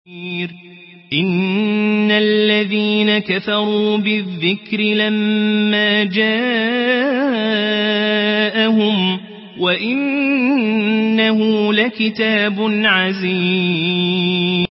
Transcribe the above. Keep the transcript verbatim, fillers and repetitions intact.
إن الذين كفروا بالذكر لما جاءهم وإنه لكتاب عزيز